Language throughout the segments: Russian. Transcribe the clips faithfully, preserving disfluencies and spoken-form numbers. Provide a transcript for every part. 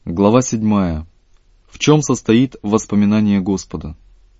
Глава седьмая. В чем состоит воспоминание Господа?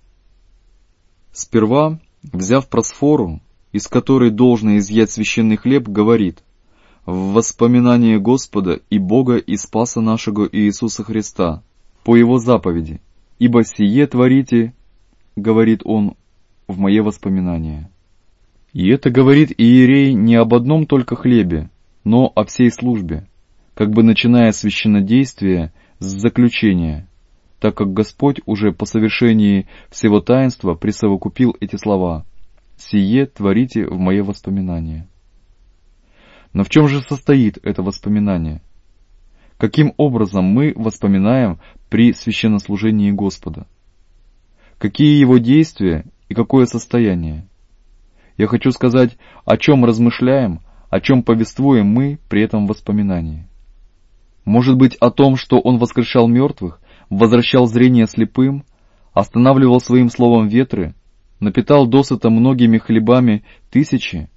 Сперва, взяв просфору, из которой должно изъять священный хлеб, говорит: «В воспоминание Господа и Бога и Спаса нашего Иисуса Христа, по Его заповеди, ибо сие творите, — говорит он, — в мое воспоминание». И это говорит иерей не об одном только хлебе, но о всей службе, как бы начиная священнодействие с заключения, так как Господь уже по совершении всего таинства присовокупил эти слова: «Сие творите в мое воспоминание». Но в чем же состоит это воспоминание? Каким образом мы воспоминаем при священнослужении Господа? Какие его действия и какое состояние? Я хочу сказать, о чем размышляем, о чем повествуем мы при этом воспоминании. Может быть, о том, что Он воскрешал мертвых, возвращал зрение слепым, останавливал своим словом ветры, напитал досыта многими хлебами тысячи,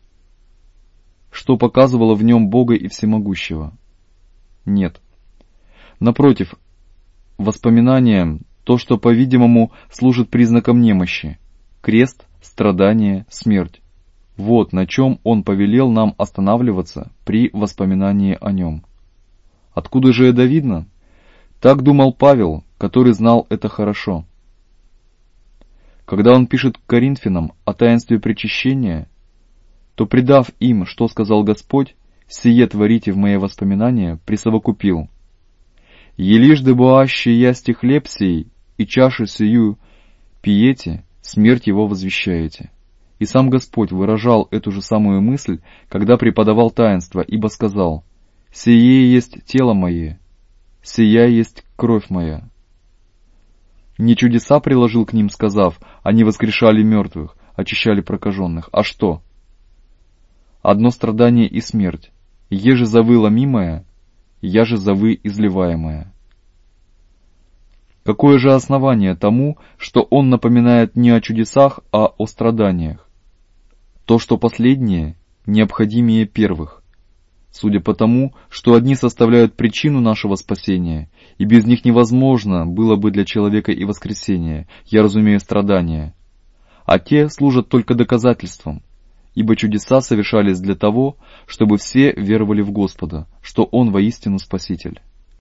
что показывало в нем Бога и Всемогущего? Нет. Напротив, воспоминание — то, что, по-видимому, служит признаком немощи: крест, страдание, смерть. Вот на чем Он повелел нам останавливаться при воспоминании о Нем. Откуда же это видно? Так думал Павел, который знал это хорошо. Когда он пишет к Коринфянам о таинстве причащения, то, придав им, что сказал Господь, «Сие творите в мои воспоминания», присовокупил: «Елижды боаще ясти хлеб сей, и чашу сию пиете, смерть его возвещаете». И сам Господь выражал эту же самую мысль, когда преподавал таинство, ибо сказал: «Сие есть тело мое, сия есть кровь моя». Не чудеса приложил к ним, сказав: «Они воскрешали мертвых, очищали прокаженных». А что? Одно страдание и смерть. Еже завы ломимая, я же завы изливаемая. Какое же основание тому, что он напоминает не о чудесах, а о страданиях? То, что последнее необходимее первых, судя по тому, что одни составляют причину нашего спасения, и без них невозможно было бы для человека и воскресение, я разумею страдания, а те служат только доказательством, ибо чудеса совершались для того, чтобы все веровали в Господа, что Он воистину Спаситель.